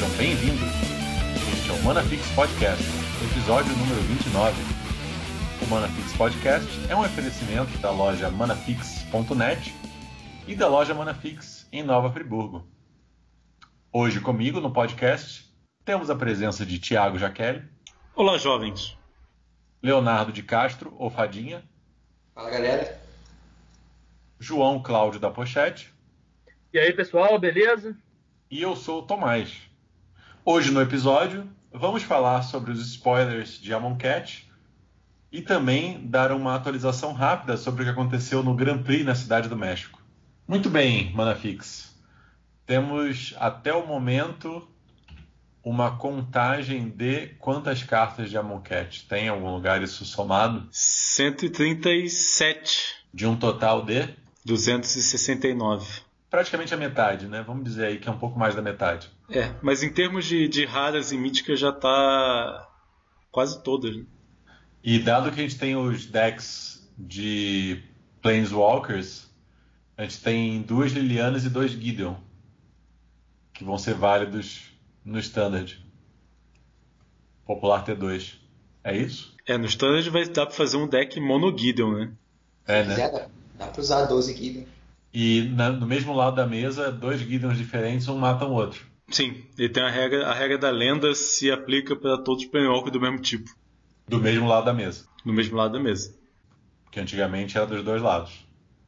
bem-vindo! Este é o Manafix Podcast, episódio número 29. O Manafix Podcast é um oferecimento da loja manafix.net e da loja Manafix em Nova Friburgo. Hoje comigo no podcast temos a presença de Thiago Jaqueli. Olá, jovens. Leonardo de Castro, ou Fadinha. Fala, galera. João Cláudio da Pochete. E aí, pessoal, beleza? E eu sou o Tomás. Hoje no episódio vamos falar sobre os spoilers de Amonkhet e também dar uma atualização rápida sobre o que aconteceu no Grand Prix na Cidade do México. Muito bem, Manafix. Temos até o momento uma contagem de quantas cartas de Amonkhet tem em algum lugar isso somado? 137. De um total de? 269. Praticamente a metade, né? Vamos dizer aí que é um pouco mais da metade. Mas em termos de raras e míticas já tá quase todas, né? E dado que a gente tem os decks de Planeswalkers, a gente tem 2 Lilianas e 2 Gideon, que vão ser válidos no Standard. Popular T2. É isso? No Standard vai dar pra fazer um deck mono Gideon, né? Se quiser, dá pra usar 12 Gideon. E no mesmo lado da mesa, 2 Gideons diferentes, um mata o outro. Sim, ele tem a regra da lenda se aplica para todos os Planewalkers do mesmo tipo. Do mesmo lado da mesa. Do mesmo lado da mesa. Porque antigamente era dos dois lados.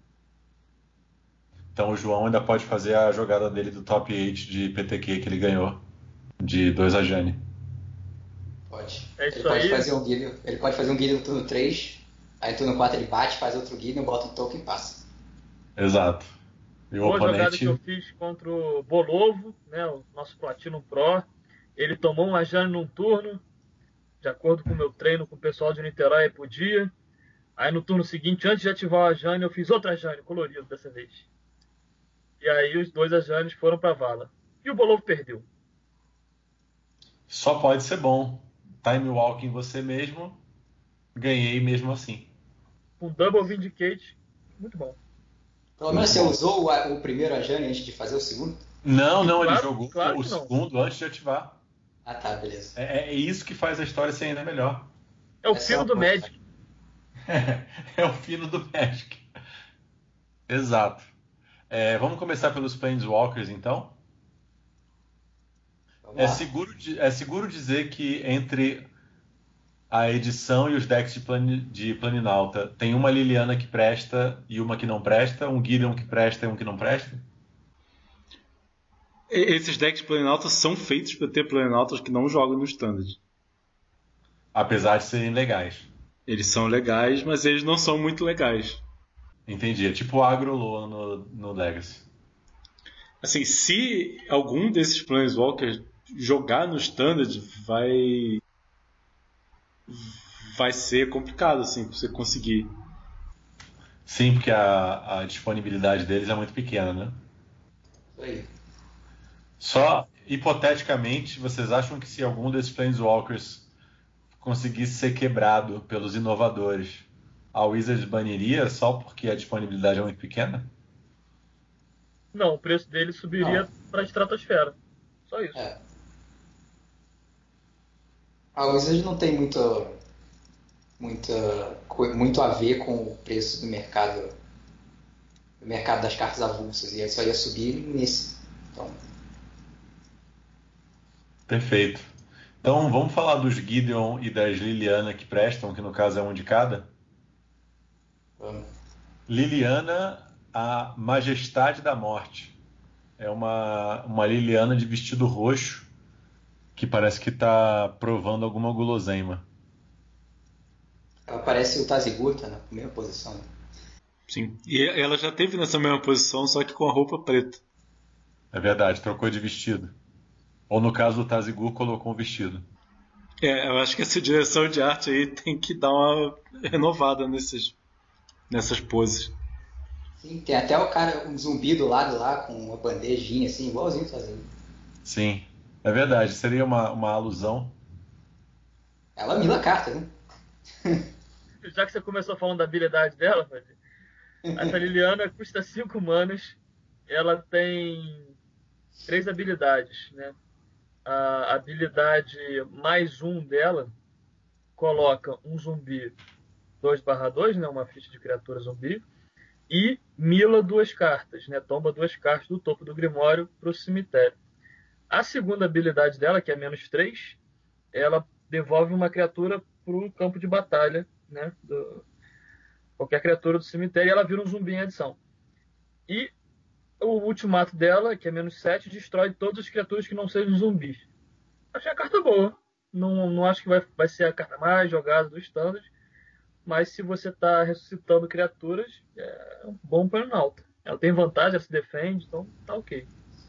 Então o João ainda pode fazer a jogada dele do top 8 de PTQ que ele ganhou. De 2 a Jane. Pode. É isso ele pode aí. fazer um Gideon. Ele pode fazer um Gideon no turno 3, aí no turno 4 ele bate, faz outro Gideon, bota um token e passa. Exato. E o Boa jogada oponente... que eu fiz contra o Bolovo, né, o nosso Platinum Pro. Ele tomou uma Jane num turno, de acordo com o meu treino com o pessoal de Niterói por dia. Aí no turno seguinte, antes de ativar a Jane, eu fiz outra Jane colorida dessa vez. E aí os dois Janes foram pra vala. E o Bolovo perdeu. Só pode ser bom. Time walk em você mesmo. Ganhei mesmo assim. Um Double Vindicate, muito bom. Pelo menos você usou o primeiro Ajani antes de fazer o segundo? Não, ele Claro, jogou claro o que não. segundo antes de ativar. Ah, tá, beleza. É isso que faz a história ser ainda melhor. É o Essa fino é do uma Magic. É o fino do Magic. Exato. Vamos começar pelos Planeswalkers, então? Vamos lá. É seguro dizer que entre a edição e os decks de Planinauta tem uma Liliana que presta e uma que não presta? Um Gideon que presta e um que não presta? Esses decks Planaltas são feitos para ter Planaltas que não jogam no Standard. Apesar de serem legais. Eles são legais, mas eles não são muito legais. Entendi. É tipo o Agroloa no Legacy. Assim, se algum desses Planeswalkers jogar no Standard, vai ser complicado, assim, pra você conseguir. Sim, porque a disponibilidade deles é muito pequena, né? Isso aí. Só hipoteticamente, vocês acham que se algum desses Planeswalkers conseguisse ser quebrado pelos inovadores, a Wizards baniria só porque a disponibilidade é muito pequena? Não, o preço dele subiria pra estratosfera. Só isso. A Wizard não tem muito a ver com o preço do mercado das cartas avulsas, e só ia subir nesse. Então, Perfeito. Então vamos falar dos Gideon e das Liliana que prestam, que no caso é um de cada. vamos. Liliana, a Majestade da Morte. É uma Liliana de vestido roxo que parece que está provando alguma guloseima. Ela parece o Taziguta na primeira posição. Sim. E ela já teve nessa mesma posição, só que com a roupa preta. É verdade, trocou de vestido. Ou no caso o Taziggur colocou um vestido. Eu acho que essa direção de arte aí tem que dar uma renovada nessas poses. Sim, tem até o cara, um zumbi do lado lá, com uma bandejinha assim, igualzinho fazendo. Sim, é verdade. Seria uma alusão. Ela mila a carta, né? Já que você começou falando da habilidade dela, essa Liliana custa 5 manas. Ela tem 3 habilidades, né? A habilidade mais um dela coloca um zumbi 2/2, né, uma ficha de criatura zumbi, e mila 2 cartas, né, tomba 2 cartas do topo do Grimório para o cemitério. A segunda habilidade dela, que é -3, ela devolve uma criatura para o campo de batalha, né, qualquer criatura do cemitério, e ela vira um zumbi em adição. E o ultimato dela, que é -7, destrói todas as criaturas que não sejam zumbis. Achei a carta boa. Não acho que vai ser a carta mais jogada do standard, mas se você está ressuscitando criaturas, é um bom Planalto. Ela tem vantagem, ela se defende, então tá ok.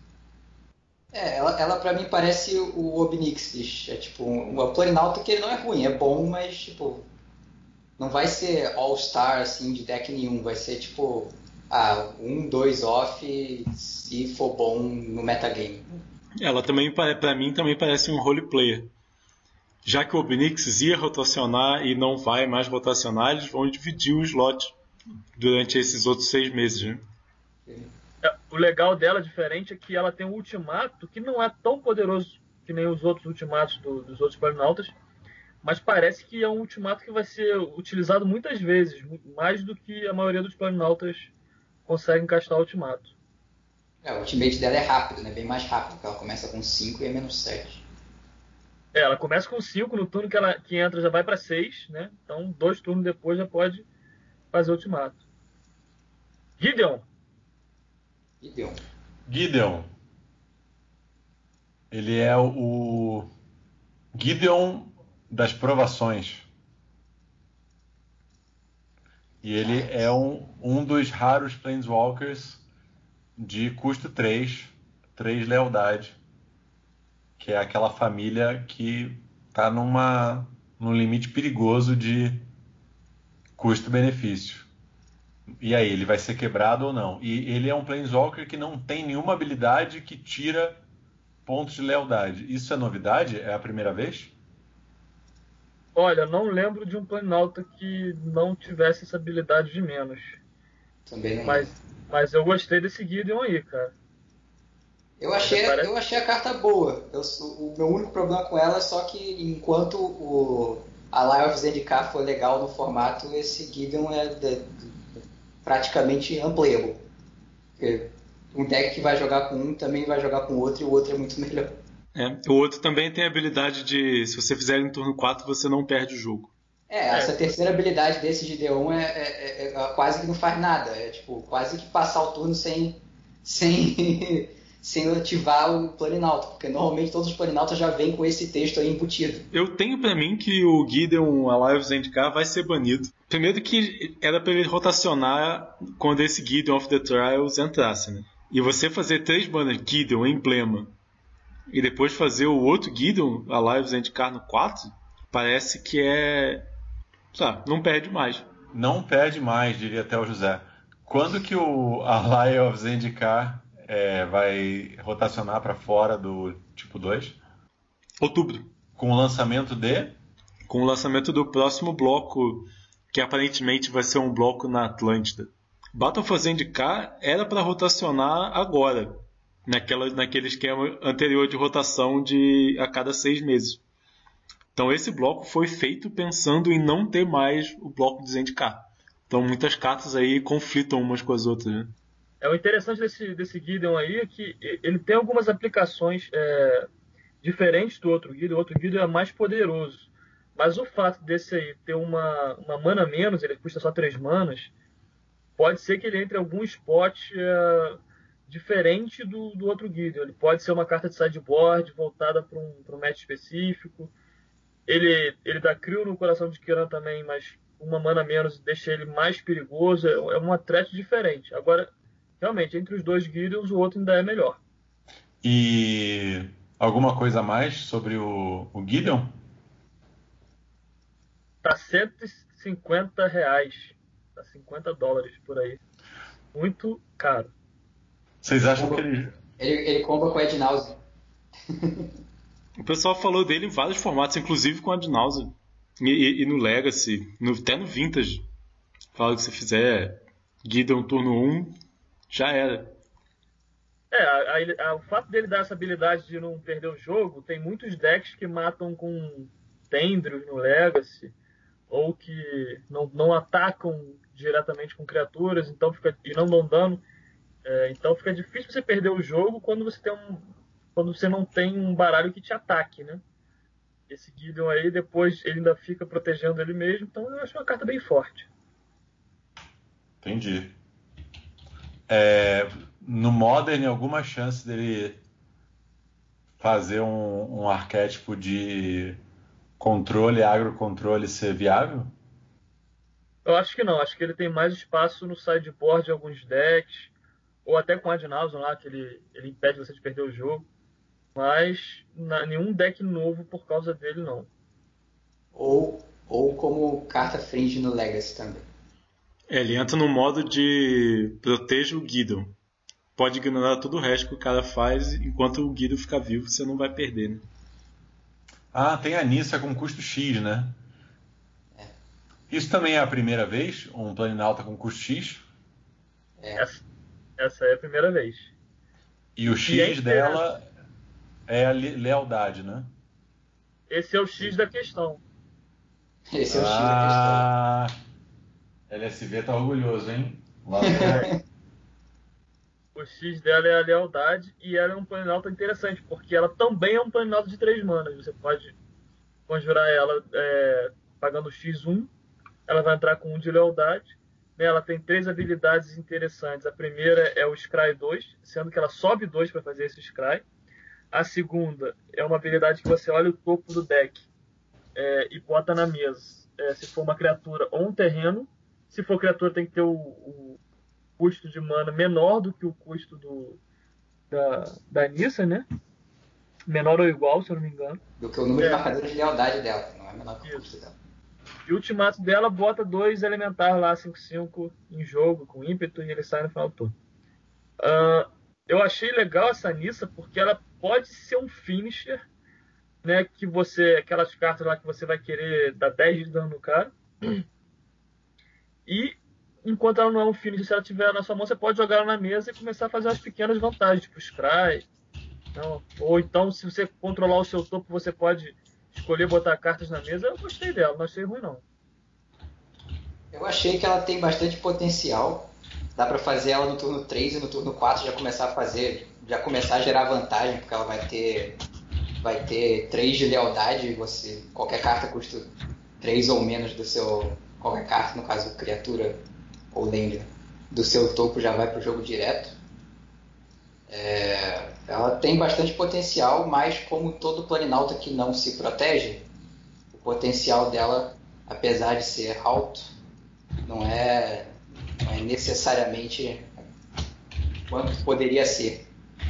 Ela pra mim parece o Obnixis. É tipo um Planinauta que ele não é ruim, é bom, mas tipo não vai ser All-Star assim de deck nenhum, vai ser tipo 1-2 off se for bom no metagame. Ela também, pra mim, também parece um roleplayer. Já que o Obnix ia rotacionar e não vai mais rotacionar, eles vão dividir o slot durante esses outros 6 meses. Né? O legal dela, diferente, é que ela tem um ultimato que não é tão poderoso que nem os outros ultimatos dos outros Planinautas, mas parece que é um ultimato que vai ser utilizado muitas vezes, mais do que a maioria dos Planinautas conseguem castar o ultimato. O ultimate dela é rápido, né? Bem mais rápido, porque ela começa com 5 e é -7. Ela começa com 5, no turno que entra já vai para 6, né? Então 2 turnos depois já pode fazer o ultimato. Gideon. Ele é o Gideon das provações. E ele é um dos raros Planeswalkers de custo 3 lealdade, que é aquela família que está num limite perigoso de custo-benefício. E aí, ele vai ser quebrado ou não? E ele é um Planeswalker que não tem nenhuma habilidade que tira pontos de lealdade. Isso é novidade? É a primeira vez? Olha, não lembro de um Planinauta que não tivesse essa habilidade de menos. Também não. Mas eu gostei desse Gideon aí, cara. Eu achei a carta boa. O meu único problema com ela é só que enquanto a Lie of Zendikar for legal no formato, esse Gideon é praticamente unplayable. Porque um deck que vai jogar com um também vai jogar com o outro, e o outro é muito melhor. O outro também tem a habilidade de, se você fizer em turno 4, você não perde o jogo. Essa terceira habilidade desse Gideon é quase que não faz nada. É tipo, quase que passar o turno sem ativar o Planinauta, porque normalmente todos os Planinautas já vêm com esse texto aí embutido. Eu tenho pra mim que o Gideon Alive Zendikar vai ser banido. Primeiro que era pra ele rotacionar quando esse Gideon of the Trials entrasse, né? E você fazer 3 banners Gideon, Emblema, e depois fazer o outro Gideon Alive Zendikar no 4, parece que não perde mais. Não perde mais, diria até o José. Quando que o Ally of Zendikar vai rotacionar para fora do tipo 2? Outubro. Com o lançamento Com o lançamento do próximo bloco, que aparentemente vai ser um bloco na Atlântida. Battle for Zendikar era para rotacionar agora, naquele esquema anterior de rotação de a cada 6 meses. Então esse bloco foi feito pensando em não ter mais o bloco de Zendikar. Então muitas cartas aí conflitam umas com as outras, né? O interessante desse Gideon aí é que ele tem algumas aplicações diferentes do outro Gideon. O outro Gideon é mais poderoso. Mas o fato desse aí ter uma mana a menos, ele custa só 3 manas, pode ser que ele entre em algum spot diferente do outro Gideon. Ele pode ser uma carta de sideboard voltada para um match específico. Ele dá Crio no Coração de Kiran também, mas uma mana a menos deixa ele mais perigoso. É uma threat diferente. Agora, realmente, entre os dois Gideons, o outro ainda é melhor. E alguma coisa a mais sobre o Gideon? Tá R$150. Tá $50 por aí. Muito caro. Vocês acham que ele... Ele comba com a Ednause. O pessoal falou dele em vários formatos, inclusive com a Ednause. E no Legacy, até no Vintage. Fala que se fizer Gideon turno 1, já era. O fato dele dar essa habilidade de não perder o jogo, tem muitos decks que matam com Tendrils no Legacy, ou que não atacam diretamente com criaturas, e não dão dano. Então fica difícil você perder o jogo quando você não tem um baralho que te ataque, né? Esse Gideon aí, depois ele ainda fica protegendo ele mesmo, então eu acho uma carta bem forte. Entendi. No Modern, alguma chance dele fazer um arquétipo de controle, agrocontrole ser viável? Eu acho que não. Acho que ele tem mais espaço no sideboard de alguns decks, ou até com a Ad Nauseam lá, que ele impede você de perder o jogo. Mas nenhum deck novo por causa dele, não. Ou como carta fringe no Legacy também. Ele entra no modo de proteja o Guido. Pode ignorar todo o resto que o cara faz, enquanto o Guido ficar vivo, você não vai perder, né? Ah, tem a Nissa com custo X, né? Isso também é a primeira vez? Um Planinauta com custo X? Essa é a primeira vez. E o X dela é a lealdade, né? Esse é o X da questão. Esse é o X da questão. LSV tá orgulhoso, hein? O X dela é a lealdade e ela é um Planinauta interessante, porque ela também é um Planinauta de 3 manas. Você pode conjurar ela pagando X1, ela vai entrar com 1 de lealdade. Ela tem 3 habilidades interessantes. A primeira é o Scry 2, sendo que ela sobe 2 para fazer esse Scry. A segunda é uma habilidade que você olha o topo do deck e bota na mesa. Se for uma criatura ou um terreno. Se for criatura, tem que ter o custo de mana menor do que o custo da Nissa, né? Menor ou igual, se eu não me engano. Do que o número de marcadores de lealdade dela, não é menor que o custo dela. E o ultimato dela bota 2 elementar lá, 5/5 em jogo, com ímpeto, e ele sai no final do turno. Eu achei legal essa Nissa, porque ela pode ser um finisher, né? Que aquelas cartas lá que você vai querer dar 10 de dano no cara. E enquanto ela não é um finisher, se ela estiver na sua mão, você pode jogar ela na mesa e começar a fazer umas pequenas vantagens, tipo Scry. Ou então, se você controlar o seu topo, você pode escolher botar cartas na mesa. Eu gostei dela, não achei ruim não. Eu achei que ela tem bastante potencial. Dá pra fazer ela no turno 3 e no turno 4 já começar a gerar vantagem, porque ela vai ter 3 de lealdade, qualquer carta custa 3 ou menos do seu... Qualquer carta, no caso criatura ou land, do seu topo já vai pro jogo direto. Ela tem bastante potencial, mas como todo Planinauta que não se protege, o potencial dela, apesar de ser alto, não é necessariamente quanto poderia ser.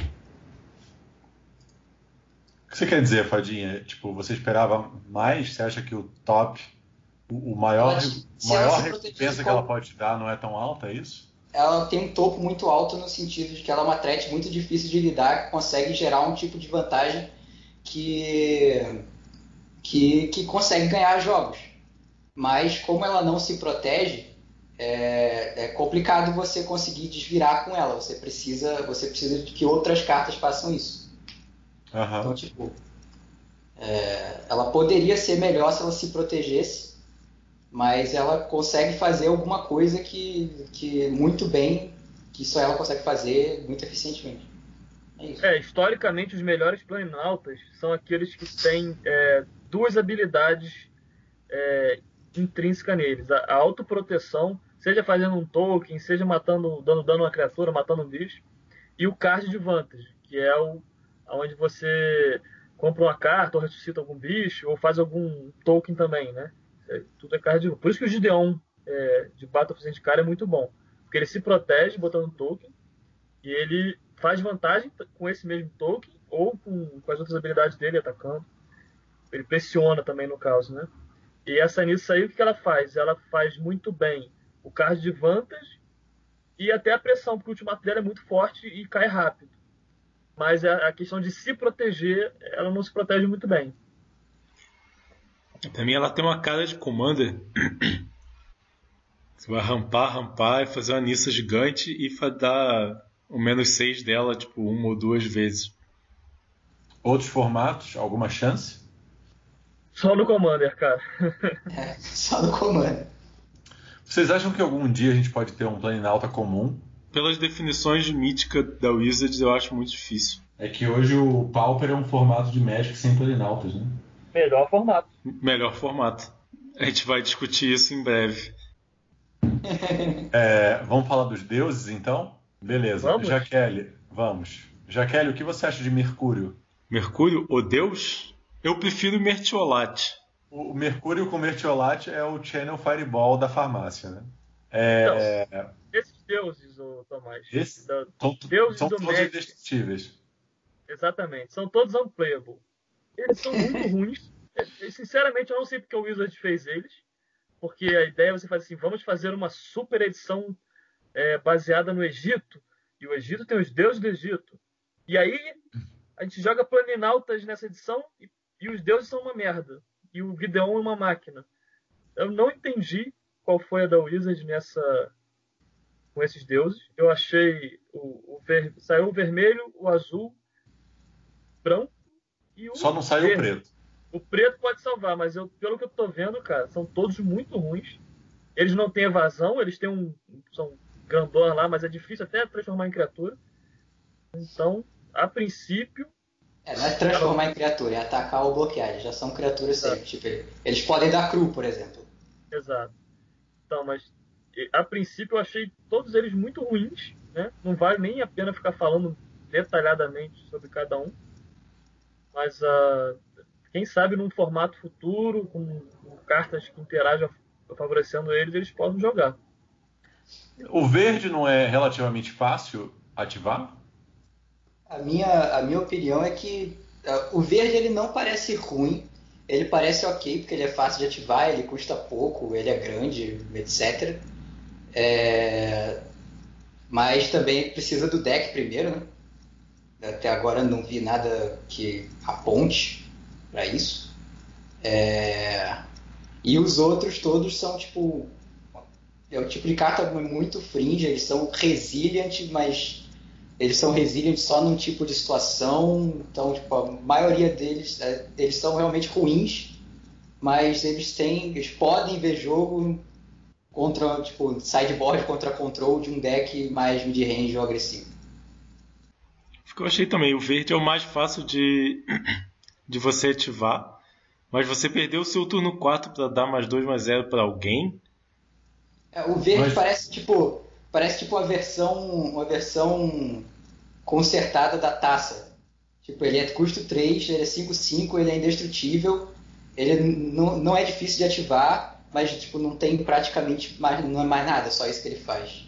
O que você quer dizer, Fadinha? Tipo, você esperava mais? Você acha que o top, o maior recompensa que ela pode te dar não é tão alta, é isso? Ela tem um topo muito alto no sentido de que ela é uma threat muito difícil de lidar, que consegue gerar um tipo de vantagem que consegue ganhar jogos. Mas como ela não se protege, é complicado você conseguir desvirar com ela. Você precisa de que outras cartas façam isso. Uhum. Então, tipo, ela poderia ser melhor se ela se protegesse, mas ela consegue fazer alguma coisa que muito bem, que só ela consegue fazer muito eficientemente. É isso. Historicamente, os melhores Planinautas são aqueles que têm 2 habilidades intrínsecas neles. A autoproteção, seja fazendo um token, seja dando dano a uma criatura, matando um bicho, e o card de vantage, que é onde você compra uma carta ou ressuscita algum bicho, ou faz algum token também, né? Tudo é card de vantage. Por isso que o Gideon de Battle for Zendikar é muito bom, porque ele se protege botando token, e ele faz vantagem com esse mesmo token, ou com as outras habilidades dele atacando. Ele pressiona também, no caso, né? E essa Nissa aí, o que ela faz? Ela faz muito bem o card de vantage e até a pressão, porque o ultimato dela é muito forte e cai rápido. Mas a questão de se proteger, ela não se protege muito bem. Pra mim ela tem uma cara de Commander. Você vai rampar e fazer uma Nissa gigante e dar o -6 dela, tipo, uma ou duas vezes. Outros formatos, alguma chance? Só no Commander, cara. Só no comando. Vocês acham que algum dia a gente pode ter um Planinauta comum? Pelas definições de mítica da Wizards, eu acho muito difícil. É que hoje o Pauper é um formato de Magic sem Planinautas, né? Melhor formato. Melhor formato. A gente vai discutir isso em breve. Vamos falar dos deuses, então? Beleza. Vamos? Jaqueline, vamos. Jaqueline, o que você acha de Mercúrio? Mercúrio, o deus? Eu prefiro Mertiolate. O Mercúrio com Mertiolate é o Channel Fireball da farmácia, né? Esses deuses, Tomás. Deuses são do todos Magic. indestrutíveis. Exatamente. São todos unplayable. Eles são muito ruins. Sinceramente, eu não sei porque o Wizard fez eles. Porque a ideia é você fazer assim, vamos fazer uma super edição baseada no Egito. E o Egito tem os deuses do Egito. E aí, a gente joga Planinautas nessa edição e os deuses são uma merda. E o Gideon é uma máquina. Eu não entendi qual foi a da Wizard com esses deuses. Eu achei saiu o vermelho, o azul, branco e o Só não saiu o preto. O preto pode salvar, mas pelo que eu tô vendo, cara, são todos muito ruins. Eles não têm evasão, eles têm são grandões lá, mas é difícil até transformar em criatura. Então, a princípio... não é transformar em criatura, é atacar ou bloquear. Eles já são criaturas sempre. Tipo, eles podem dar cru, por exemplo. Exato. Então, mas a princípio eu achei todos eles muito ruins, né? Não vale nem a pena ficar falando detalhadamente sobre cada um. Mas quem sabe num formato futuro, com cartas que interagem favorecendo eles podem jogar. O verde não é relativamente fácil ativar? A minha opinião é que o verde ele não parece ruim, ele parece ok, porque ele é fácil de ativar, ele custa pouco, ele é grande, etc. Mas também precisa do deck primeiro, né? Até agora não vi nada que aponte para isso. E os outros todos são tipo... É um tipo de carta muito fringe, eles são resilient, mas eles são resilient só num tipo de situação. Então, tipo, a maioria deles, eles são realmente ruins, mas eles podem ver jogo contra, tipo, sideboard contra control de um deck mais mid-range ou agressivo. Eu achei também, o verde é o mais fácil de você ativar, mas você perdeu o seu turno 4 para dar +2/+0 para alguém. O verde parece tipo uma versão consertada da taça. Tipo, ele é custo 3, ele é 5/5, ele é indestrutível, ele não é difícil de ativar, mas tipo, não tem praticamente não é mais nada, só isso que ele faz.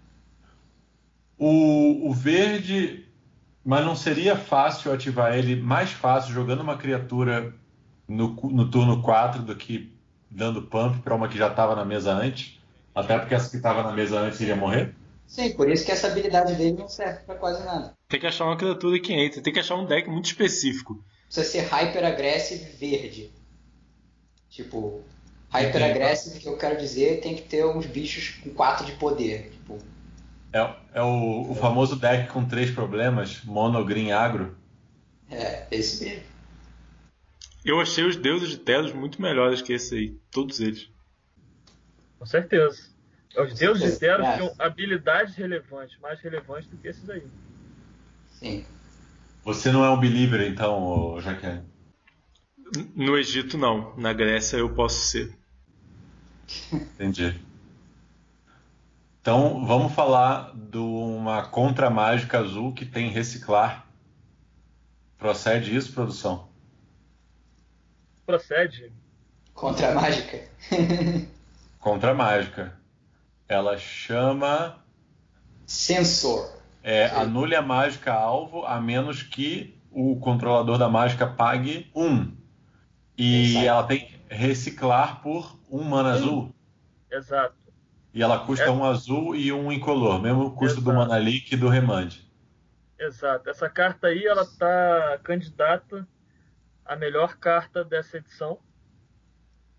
O verde... Mas não seria fácil ativar ele, mais fácil jogando uma criatura no turno 4 do que dando pump para uma que já estava na mesa antes? Até porque essa que estava na mesa antes iria morrer? Sim, por isso que essa habilidade dele não serve para quase nada. Tem que achar uma criatura que entra, tem que achar um deck muito específico. Precisa ser Hyper Aggressive verde. Tipo, Hyper Aggressive, que eu quero dizer, tem que ter uns bichos com 4 de poder. Tipo, é o famoso deck com 3 problemas, mono, green, agro. Esse mesmo. Eu achei os deuses de Telos muito melhores que esse aí, todos eles. Com certeza. Os deuses de Telos tinham habilidades relevantes, mais relevantes do que esses aí. Sim. Você não é um believer, então, Jaqueline? No Egito, não. Na Grécia, eu posso ser. Entendi. Então, vamos falar de uma contra-mágica azul que tem reciclar. Procede isso, produção? Procede. Contra-mágica? Contra-mágica. Ela chama... Sensor. Anule a mágica alvo, a menos que o controlador da mágica pague 1. E ela tem reciclar por 1 mana azul. Exato. E ela custa 1 azul e 1 incolor, mesmo custo do Mana Leak e do Remand. Exato. Essa carta aí, ela tá candidata à melhor carta dessa edição.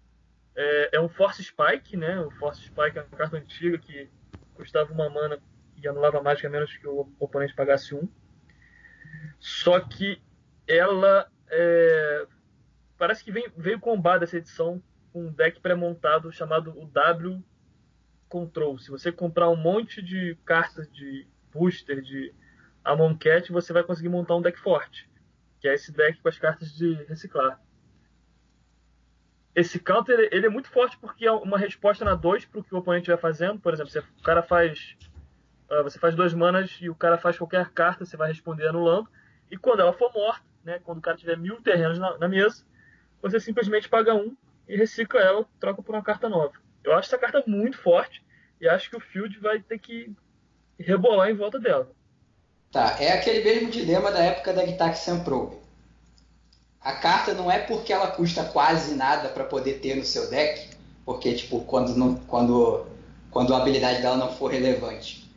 É um Force Spike, né? O Force Spike é uma carta antiga que custava 1 mana e anulava a mágica a menos que o oponente pagasse 1. Só que ela parece que veio combar dessa edição com um deck pré-montado chamado o W Control. Se você comprar um monte de cartas de booster de Amonkhet, você vai conseguir montar um deck forte, que é esse deck com as cartas de reciclar. Esse counter ele é muito forte porque é uma resposta na 2 para o que o oponente vai fazendo. Por exemplo, o cara você faz 2 manas e o cara faz qualquer carta, você vai responder anulando. E quando ela for morta, né, quando o cara tiver 1000 terrenos na mesa, você simplesmente paga 1 e recicla ela, troca por uma carta nova. Eu acho essa carta muito forte e acho que o Field vai ter que rebolar em volta dela. Tá, é aquele mesmo dilema da época da Gitaxian Probe. A carta não é porque ela custa quase nada para poder ter no seu deck, porque tipo, quando a habilidade dela não for relevante,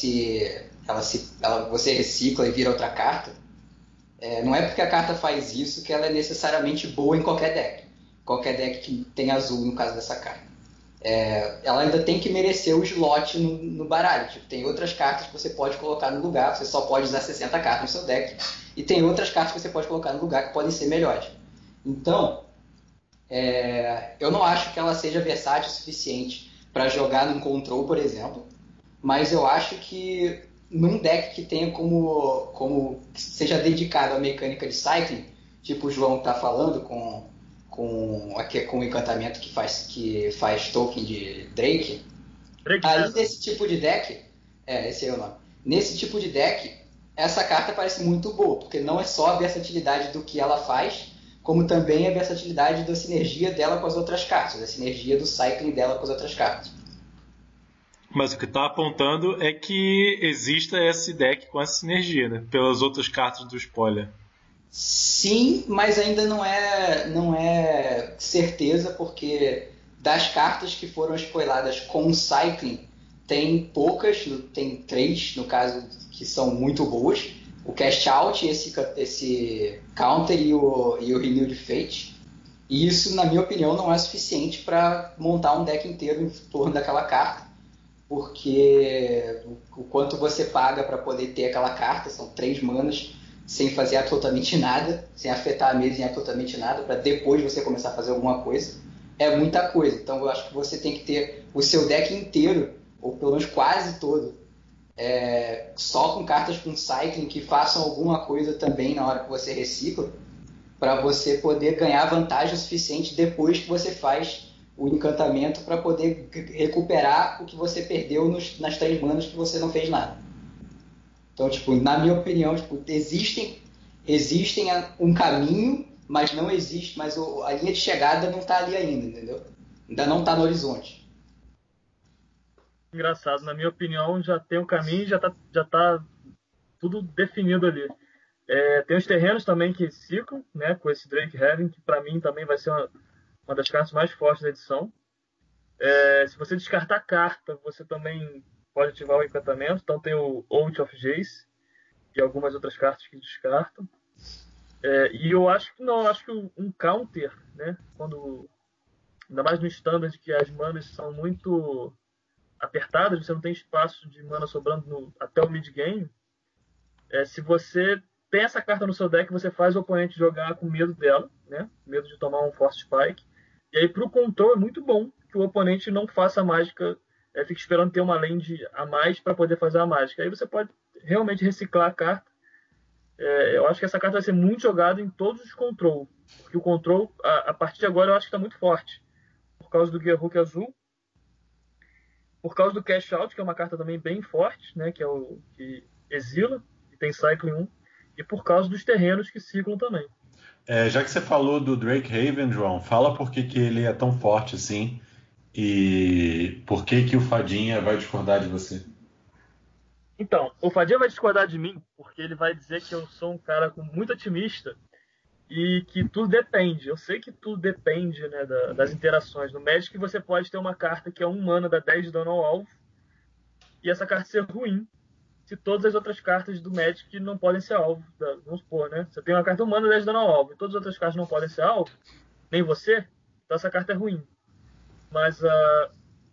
você recicla e vira outra carta. Não é porque a carta faz isso que ela é necessariamente boa em qualquer deck. Qualquer deck que tem azul, no caso dessa carta. Ela ainda tem que merecer o slot no baralho. Tipo, tem outras cartas que você pode colocar no lugar, você só pode usar 60 cartas no seu deck. E tem outras cartas que você pode colocar no lugar que podem ser melhores. Então, eu não acho que ela seja versátil o suficiente para jogar num control, por exemplo. Mas eu acho que num deck que tenha como que seja dedicado à mecânica de cycling, tipo o João está falando com o encantamento que faz token de Drake. Aí nesse tipo de deck, esse é o nome. Nesse tipo de deck, essa carta parece muito boa, porque não é só a versatilidade do que ela faz, como também a versatilidade da sinergia dela com as outras cartas, a sinergia do cycling dela com as outras cartas. Mas o que está apontando é que exista esse deck com essa sinergia, né? Pelas outras cartas do spoiler. Sim, mas ainda não é certeza, porque das cartas que foram spoiladas com Cycling, tem poucas, tem 3, no caso, que são muito boas. O Cast Out, esse Counter e o Renewed Fate. E isso, na minha opinião, não é suficiente para montar um deck inteiro em torno daquela carta, porque o quanto você paga para poder ter aquela carta, são 3 manas, sem fazer absolutamente nada, sem afetar a mesa em absolutamente nada, para depois você começar a fazer alguma coisa, é muita coisa. Então eu acho que você tem que ter o seu deck inteiro, ou pelo menos quase todo, só com cartas com Cycling que façam alguma coisa também na hora que você recicla, para você poder ganhar vantagem suficiente depois que você faz o encantamento, para poder recuperar o que você perdeu nas 3 manas que você não fez nada. Então, tipo, na minha opinião, tipo, existem um caminho, mas não existe, mas a linha de chegada não está ali ainda, entendeu? Ainda não está no horizonte. Engraçado, na minha opinião, já tem um caminho, já tá tudo definido ali. Tem os terrenos também que ciclam, né, com esse Drake Heaven, que para mim também vai ser uma das cartas mais fortes da edição. Se você descartar a carta, você também pode ativar o encantamento. Então tem o Oath of Jace e algumas outras cartas que descartam. E eu acho que um counter, né, ainda mais no standard, que as manas são muito apertadas, você não tem espaço de mana sobrando até o mid-game. Se você tem essa carta no seu deck, você faz o oponente jogar com medo dela, né, medo de tomar um Force Spike. E aí pro control é muito bom que o oponente não faça a mágica, fique esperando ter uma land a mais para poder fazer a mágica. Aí você pode realmente reciclar a carta. Eu acho que essa carta vai ser muito jogada em todos os control, porque o control, a partir de agora, eu acho que está muito forte, por causa do Gearhook azul, por causa do Cash Out, que é uma carta também bem forte, né, que é o que exila, e tem Cycling 1, e por causa dos terrenos que ciclam também. Já que você falou do Drake Haven, João, fala por que ele é tão forte assim e por que o Fadinha vai discordar de você. Então, o Fadinha vai discordar de mim porque ele vai dizer que eu sou um cara muito otimista e que tudo depende. Eu sei que tudo depende, né, das interações. No Magic você pode ter uma carta que é 1 mana, dá 10 de dano ao alvo, e essa carta ser ruim se todas as outras cartas do Magic não podem ser alvo. Vamos supor, né? Você tem uma carta 1 mana, 10 de dano ao alvo, e todas as outras cartas não podem ser alvo, nem você, então essa carta é ruim. Mas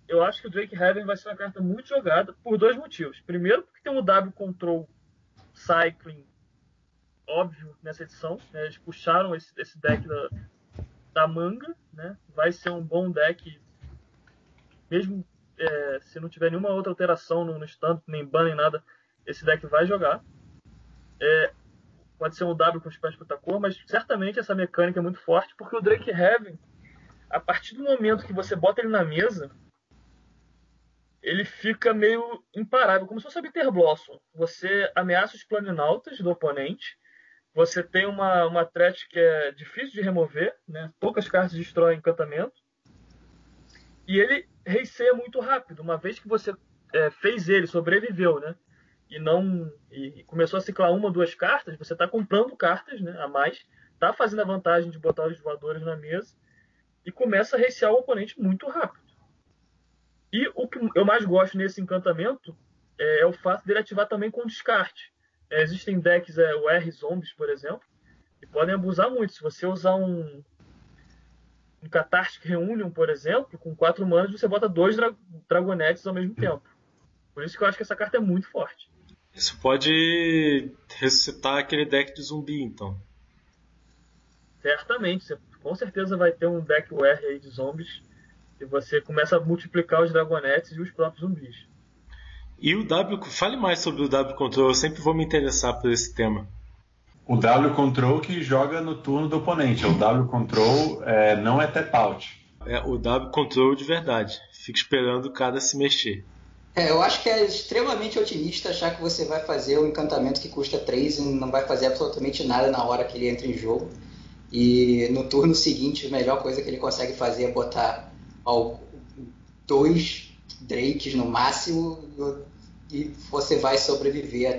eu acho que o Drake Heaven vai ser uma carta muito jogada por 2 motivos. Primeiro, porque tem um W Control Cycling óbvio nessa edição. Né? Eles puxaram esse deck da manga. Né? Vai ser um bom deck, mesmo se não tiver nenhuma outra alteração no stand, nem ban, nem nada, esse deck vai jogar. Pode ser um W com spell de cor, mas certamente essa mecânica é muito forte, porque o Drake Heaven, a partir do momento que você bota ele na mesa, ele fica meio imparável, como se fosse a Bitter Blossom. Você ameaça os planinautas do oponente, você tem uma threat que é difícil de remover, né? Poucas cartas destroem encantamento, e ele reseia muito rápido. Uma vez que você fez ele, sobreviveu, né? E começou a ciclar 1 ou 2 cartas, você está comprando cartas, né, a mais, está fazendo a vantagem de botar os voadores na mesa e começa a resear o oponente muito rápido. E o que eu mais gosto nesse encantamento é o fato dele ativar também com descarte. Existem decks, o R Zombies, por exemplo, que podem abusar muito. Se você usar um Cathartic Reunion, por exemplo, com 4 manas, você bota 2 Dragonettes ao mesmo tempo. Por isso que eu acho que essa carta é muito forte. Isso pode ressuscitar aquele deck de zumbi, então. Certamente. Você com certeza vai ter um deck UR aí de zombies e você começa a multiplicar os Dragonettes e os próprios zumbis. E o W... Fale mais sobre o W Control. Eu sempre vou me interessar por esse tema. O W Control que joga no turno do oponente. O W Control não é tap out. É o W Control de verdade. Fica esperando o cara se mexer. Eu acho que é extremamente otimista achar que você vai fazer um encantamento que custa 3 e não vai fazer absolutamente nada na hora que ele entra em jogo. E no turno seguinte, a melhor coisa que ele consegue fazer é botar 2 Drakes no máximo e você vai sobreviver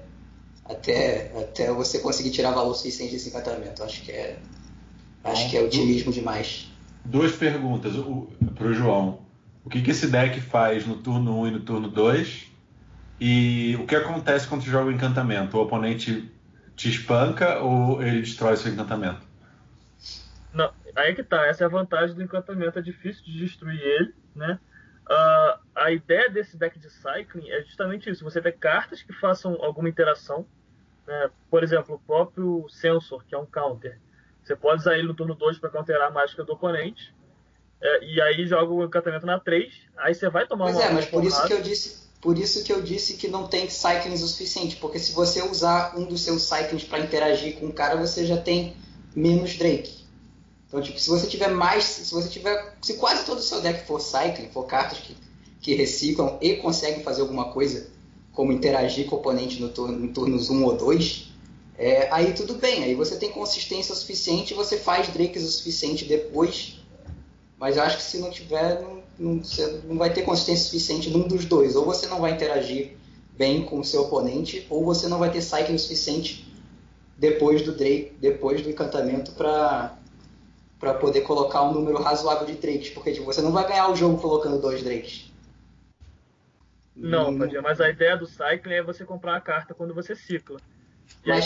até você conseguir tirar valor suficiente desse encantamento. Acho que é otimismo demais. 2 perguntas para o João. O que esse deck faz no turno 1 e no turno 2? E o que acontece quando você joga o encantamento? O oponente te espanca ou ele destrói seu encantamento? Não, aí que tá. Essa é a vantagem do encantamento. É difícil de destruir ele, né? A ideia desse deck de Cycling é justamente isso. Você ter cartas que façam alguma interação. Né? Por exemplo, o próprio Sensor, que é um counter. Você pode usar ele no turno 2 para counterar a mágica do oponente. E aí joga o encantamento na 3, aí você vai tomar uma... Mas por isso que eu disse que não tem cyclings o suficiente, porque se você usar um dos seus cyclings para interagir com o cara, você já tem menos Drake. Então, tipo, se quase todo o seu deck for cycling, for cartas que reciclam e conseguem fazer alguma coisa, como interagir com o oponente no turnos 1 ou 2, aí tudo bem, aí você tem consistência o suficiente, você faz Drakes o suficiente depois. Mas eu acho que se não tiver, você não vai ter consistência suficiente num dos dois. Ou você não vai interagir bem com o seu oponente, ou você não vai ter cycling suficiente depois do encantamento para poder colocar um número razoável de Drakes. Porque tipo, você não vai ganhar o jogo colocando 2 Drakes. Não, Padinha, mas a ideia do cycling é você comprar a carta quando você cicla. Mas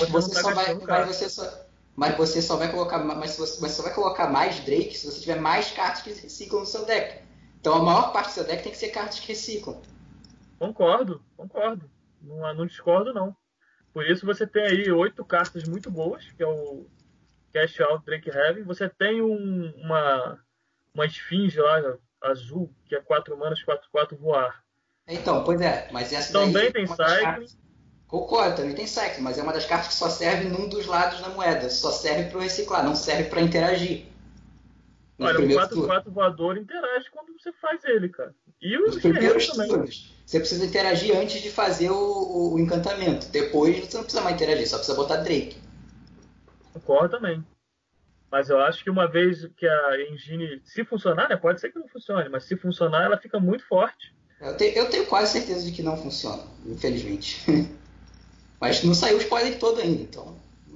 você só vai colocar mais Drake se você tiver mais cartas que reciclam no seu deck. Então a maior parte do seu deck tem que ser cartas que reciclam. Concordo. Não discordo, não. Por isso você tem aí 8 cartas muito boas, que é o Cash Out Drake Heaven. Você tem uma esfinge lá, azul, que é 4 manas, 4/4 voar. Então, pois é. Mas essa também daí tem cycling. Concordo, também tem cycling, mas é uma das cartas que só serve num dos lados da moeda. Só serve para reciclar, não serve para interagir. Olha, o 4/4 voador interage quando você faz ele, cara. E os primeiros turnos. Você precisa interagir antes de fazer o encantamento. Depois você não precisa mais interagir, só precisa botar Drake. Concordo também. Mas eu acho que uma vez que a engine, se funcionar, né? Pode ser que não funcione, mas se funcionar, ela fica muito forte. Eu tenho quase certeza de que não funciona, infelizmente. Mas não saiu o spoiler todo ainda, então...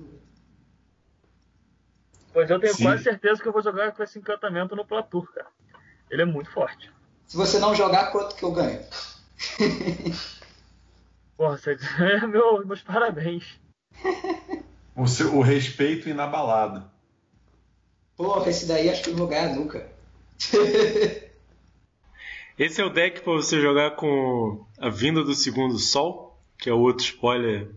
Pois eu tenho quase certeza que eu vou jogar com esse encantamento no Pro Tour, cara. Ele é muito forte. Se você não jogar, quanto que eu ganho? Porra, você ganha meus parabéns. O respeito inabalado. Porra, esse daí acho que eu não vou ganhar nunca. Esse é o deck para você jogar com a vinda do segundo sol, que é outro spoiler.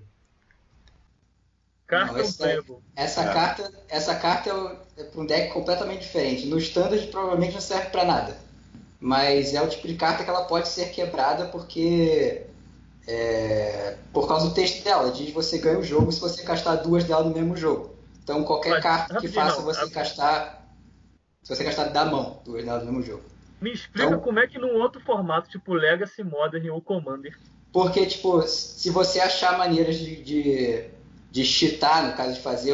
Não, essa carta é para um deck completamente diferente. No Standard provavelmente não serve para nada. Mas é o tipo de carta que ela pode ser quebrada porque... por causa do texto dela. Diz que você ganha o jogo se você castar 2 dela no mesmo jogo. Então qualquer carta que faça você castar... Se você gastar da mão 2 dela no mesmo jogo. Me explica então, como é que num outro formato, tipo Legacy, Modern ou Commander. Porque, tipo, se você achar maneiras de cheatar, no caso de fazer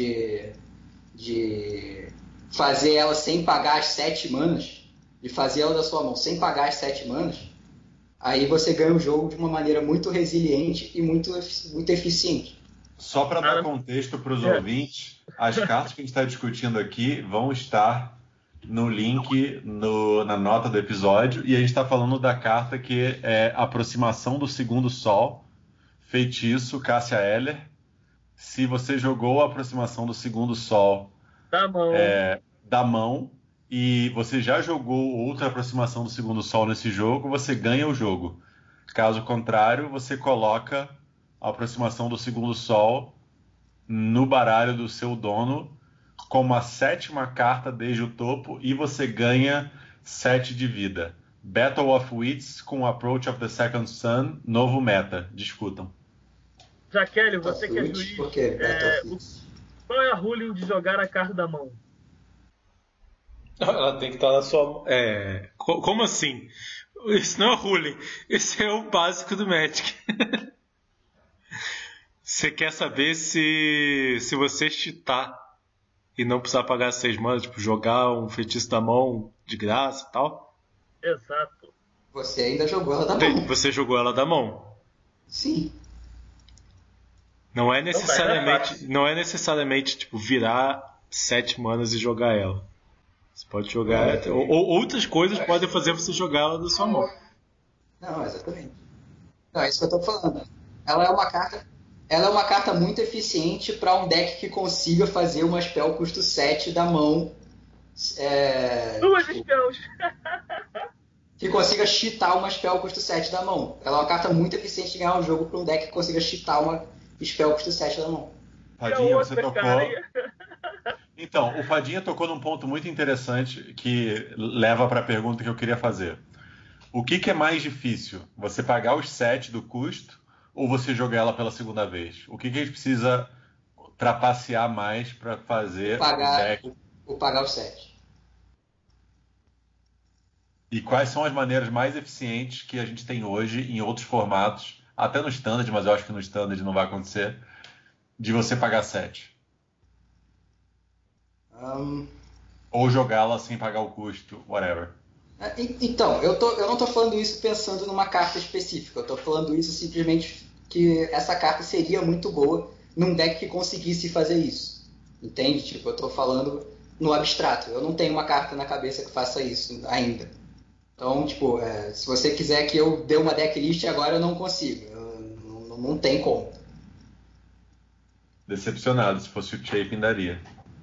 de fazer ela sem pagar as 7 manas, de fazer ela da sua mão sem pagar as 7 manas, aí você ganha o jogo de uma maneira muito resiliente e muito eficiente. Só para dar contexto para os ouvintes, as cartas que a gente está discutindo aqui vão estar no link na nota do episódio, e a gente está falando da carta que é Aproximação do Segundo Sol, feitiço Cássia Eller. Se você jogou a Aproximação do Segundo Sol da mão e você já jogou outra Aproximação do Segundo Sol nesse jogo, você ganha o jogo. Caso contrário, você coloca a Aproximação do Segundo Sol no baralho do seu dono como a 7ª carta desde o topo e você ganha 7 de vida. Battle of Wits com Approach of the Second Sun, novo meta. Discutam. Jaqueline, você que é juiz, qual é a ruling de jogar a carta da mão? Ela tem que estar na sua... Como assim? Isso não é ruling. Esse é o básico do Magic. Você quer saber se você cheatar e não precisar pagar 6 manas, tipo, jogar um feitiço da mão de graça e tal? Exato. Você ainda jogou ela da mão. Você jogou ela da mão. Sim. Não é necessariamente tipo, virar 7 manas e jogar ela. Você pode jogar... Ou outras coisas podem fazer você jogar ela da sua mão. Não, exatamente. Não, é isso que eu tô falando. Ela é uma carta muito eficiente para um deck que consiga fazer uma spell custo 7 da mão. 2 spells! Que consiga cheatar uma spell custo 7 da mão. Ela é uma carta muito eficiente de ganhar um jogo para um deck que consiga cheatar uma spell custo 7 da mão. Fadinha, você tocou... Então, o Fadinha tocou num ponto muito interessante que leva para a pergunta que eu queria fazer. O que é mais difícil? Você pagar os 7 do custo ou você jogar ela pela segunda vez? O que a gente precisa trapacear mais para fazer o deck? Pagar os 7. E quais são as maneiras mais eficientes que a gente tem hoje em outros formatos, até no Standard, mas eu acho que no Standard não vai acontecer, de você pagar 7? Ou jogá-la sem pagar o custo, whatever. Então, eu não estou falando isso pensando numa carta específica. Eu estou falando isso simplesmente que essa carta seria muito boa num deck que conseguisse fazer isso. Entende? Tipo, eu estou falando no abstrato. Eu não tenho uma carta na cabeça que faça isso ainda. Então, tipo, se você quiser que eu dê uma decklist agora, eu não consigo. Não tem como. Decepcionado. Se fosse o Chapin, daria.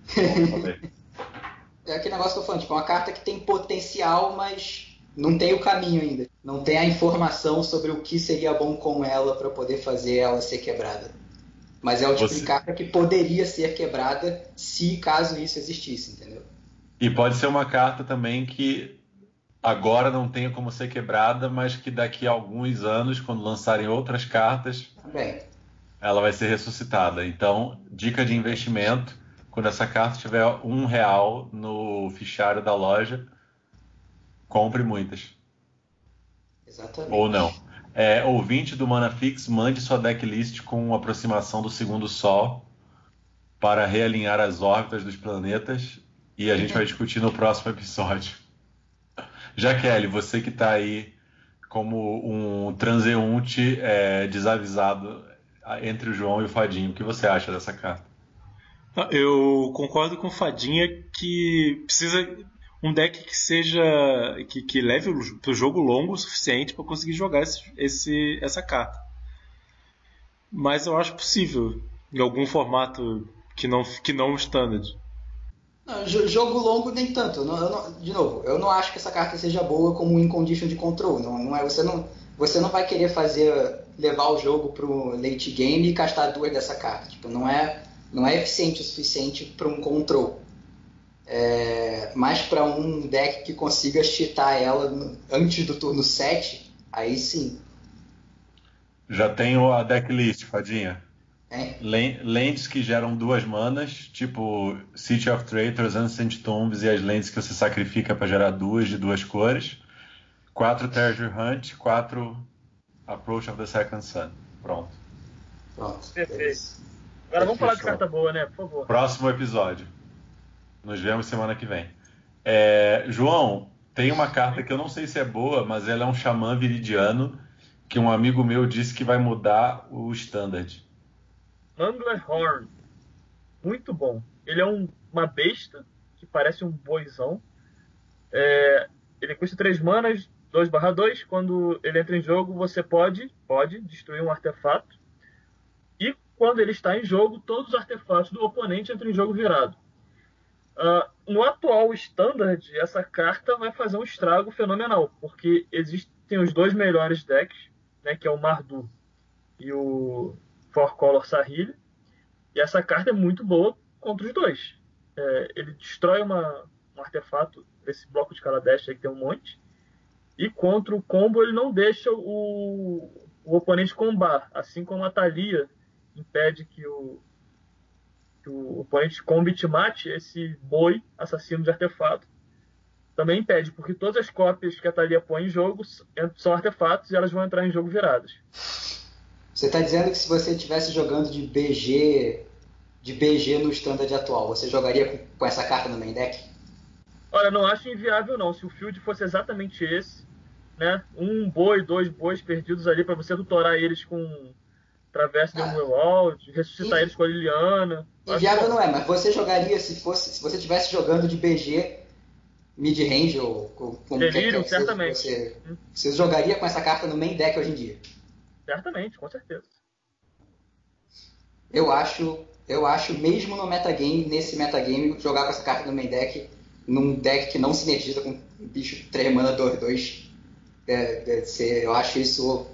É aquele negócio que eu tô falando, tipo, uma carta que tem potencial, mas não tem o caminho ainda. Não tem a informação sobre o que seria bom com ela para poder fazer ela ser quebrada. Mas é o tipo de carta que poderia ser quebrada se caso isso existisse, entendeu? E pode ser uma carta também que agora não tenha como ser quebrada, mas que daqui a alguns anos, quando lançarem outras cartas, ela vai ser ressuscitada. Então, dica de investimento: quando essa carta tiver R$1 no fichário da loja, compre muitas. Exatamente. Ou não. Ouvinte do Manafix, mande sua decklist com aproximação do segundo sol para realinhar as órbitas dos planetas e a gente vai discutir no próximo episódio. Jaqueline, você que está aí como um transeunte desavisado entre o João e o Fadinho, o que você acha dessa carta? Eu concordo com o Fadinha que precisa um deck que seja que leve para o jogo longo o suficiente para conseguir jogar essa carta. Mas eu acho possível em algum formato que não standard. Não, jogo longo nem tanto. De novo, eu não acho que essa carta seja boa como in condition de control. Não é, você não vai querer levar o jogo pro late game e castar 2 dessa carta. Tipo, não é eficiente o suficiente para um control. Mas para um deck que consiga cheatar ela antes do turno 7, aí sim. Já tenho a decklist, Fadinha. É. Lands que geram 2 manas, tipo City of Traitors, Ancient Tombs e as lands que você sacrifica para gerar 2 de 2 cores. 4 Treasure Hunt, 4 Approach of the Second Sun. Pronto. Perfeito. Agora vamos falar de carta boa, né? Por favor. Próximo episódio. Nos vemos semana que vem. João, tem uma carta que eu não sei se é boa, mas ela é um xamã viridiano que um amigo meu disse que vai mudar o standard. Manglerhorn. Muito bom. Ele é uma besta que parece um boizão. Ele custa 3 manas, 2/2. Quando ele entra em jogo, você pode destruir um artefato. E quando ele está em jogo, todos os artefatos do oponente entram em jogo virado. No atual Standard, essa carta vai fazer um estrago fenomenal, porque existem os 2 melhores decks, né, que é o Mardu e o Four Color Sahili, e essa carta é muito boa contra os 2. Ele destrói um artefato desse bloco de Kaladesh aí que tem um monte, e contra o combo ele não deixa o oponente combar, assim como a Thalia impede que o oponente combe e mate esse boi assassino de artefato. Também impede, porque todas as cópias que a Thalia põe em jogo são artefatos e elas vão entrar em jogo viradas. Você está dizendo que se você estivesse jogando de BG no standard atual, você jogaria com essa carta no main deck? Olha, não acho inviável não. Se o field fosse exatamente esse, né? 1 boi, 2 bois perdidos ali para você tutorar eles com Traverse the Wall, ressuscitar eles com a Liliana. Inviável não é, mas você jogaria se você estivesse jogando de BG mid-range ou como Delirium, certamente. Você jogaria com essa carta no main deck hoje em dia? Certamente, com certeza. Eu acho mesmo no metagame, nesse metagame, jogar com essa carta no main deck, num deck que não sinergiza com um bicho 3 mana 2/2, eu acho isso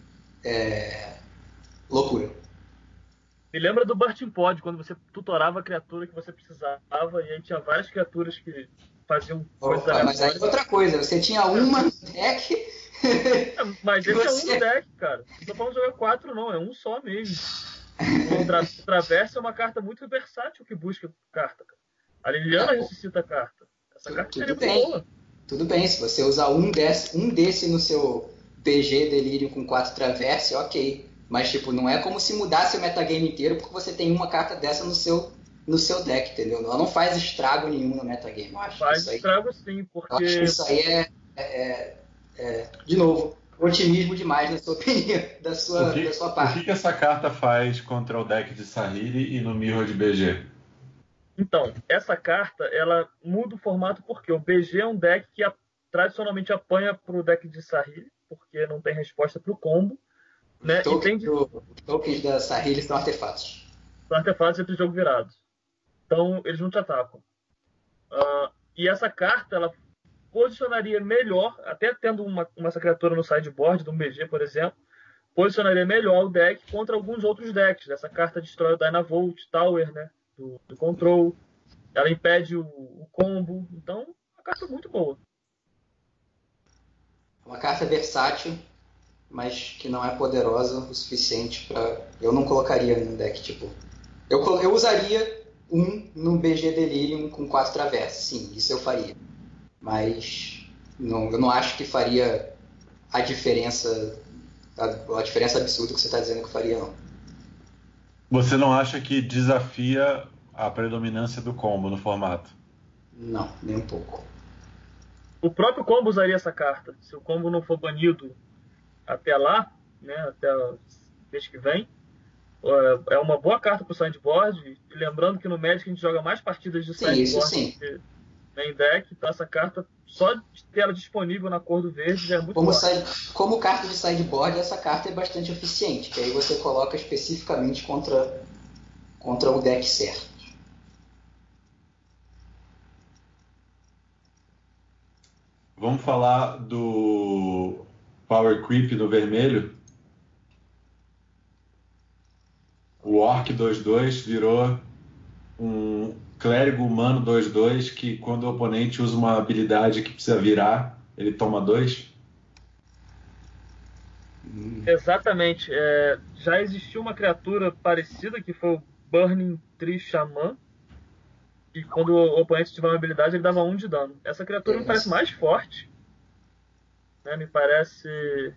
loucura. Me lembra do Burning Pod, quando você tutorava a criatura que você precisava, e aí tinha várias criaturas que faziam coisas mas aí é outra coisa, você tinha uma deck... mas esse é um deck, cara. Não tô falando de jogar 4 não, é um só mesmo. O Traverso é uma carta muito versátil que busca carta. A Liliana ressuscita a carta. Essa carta seria muito boa. Tudo bem, se você usar um desse no seu BG Delirium com 4 Traverse, ok. Mas tipo, não é como se mudasse o metagame inteiro porque você tem uma carta dessa no seu deck, entendeu? Ela não faz estrago nenhum no metagame, eu acho. Faz estrago sim, porque... Eu acho que isso aí de novo, otimismo demais na sua opinião, da sua parte. O que essa carta faz contra o deck de Sahili e no Mirror de BG? Então, essa carta, ela muda o formato porque o BG é um deck que tradicionalmente apanha pro deck de Sahili, porque não tem resposta pro combo. Né? Os tokens da Sahili são artefatos. São artefatos entre jogo virado. Então, eles não te atacam. E essa carta, ela posicionaria melhor, até tendo essa criatura no sideboard, do BG, por exemplo, posicionaria melhor o deck contra alguns outros decks. Essa carta destrói o Dynavolt Tower, né, do Control. Ela impede o combo. Então, uma carta muito boa. Uma carta versátil, mas que não é poderosa o suficiente para... Eu não colocaria no deck, tipo... Eu usaria no BG Delirium com 4 Traverses, sim, isso eu faria. Mas eu não acho que faria a diferença absurda que você está dizendo que faria, não. Você não acha que desafia a predominância do combo no formato? Não, nem um pouco. O próprio combo usaria essa carta. Se o combo não for banido até lá, né, até mês que vem, é uma boa carta para o sideboard. E lembrando que no Magic a gente joga mais partidas de sideboard que main deck, então essa carta, só de ter ela disponível na cor do verde já é muito boa. Como carta de sideboard, essa carta é bastante eficiente, que aí você coloca especificamente contra o deck certo. Vamos falar do Power Creep no vermelho. O Orc 2/2 virou um clérigo humano 2/2 que quando o oponente usa uma habilidade que precisa virar, ele toma 2. Exatamente. Já existiu uma criatura parecida que foi o Burning Tree Shaman. E quando o oponente tiver uma habilidade, ele dava 1 de dano. Essa criatura me parece mais forte. Né? Me parece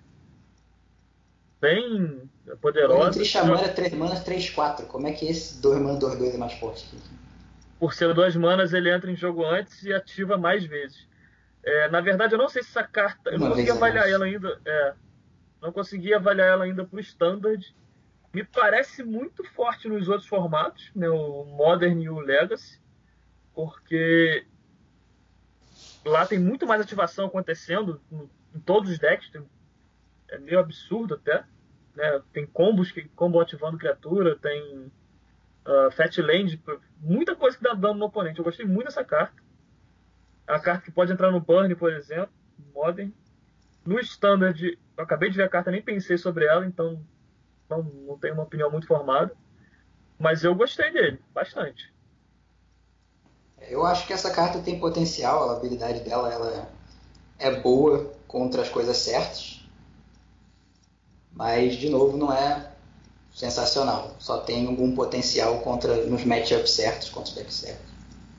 bem poderosa. O Burning Tree Shaman era 3 manas, 3/4. Como é que esse 2 manas, 2/2 é mais forte? Por ser 2 manas, ele entra em jogo antes e ativa mais vezes. Na verdade, eu não sei se essa carta... Eu não consegui avaliar ela ainda. Não consegui avaliar ela ainda pro Standard. Me parece muito forte nos outros formatos, né, o Modern e o Legacy, porque lá tem muito mais ativação acontecendo em todos os decks. É meio absurdo até. Né? Tem combos que combo ativando criatura, tem Fat Land, muita coisa que dá dano no oponente. Eu gostei muito dessa carta. É uma carta que pode entrar no Burn, por exemplo, Modern. No Standard, eu acabei de ver a carta, nem pensei sobre ela, então não tenho uma opinião muito formada. Mas eu gostei dele, bastante. Eu acho que essa carta tem potencial, a habilidade dela ela é boa contra as coisas certas. Mas, de novo, não é sensacional. Só tem algum potencial nos matchups certos, contra os decks certos.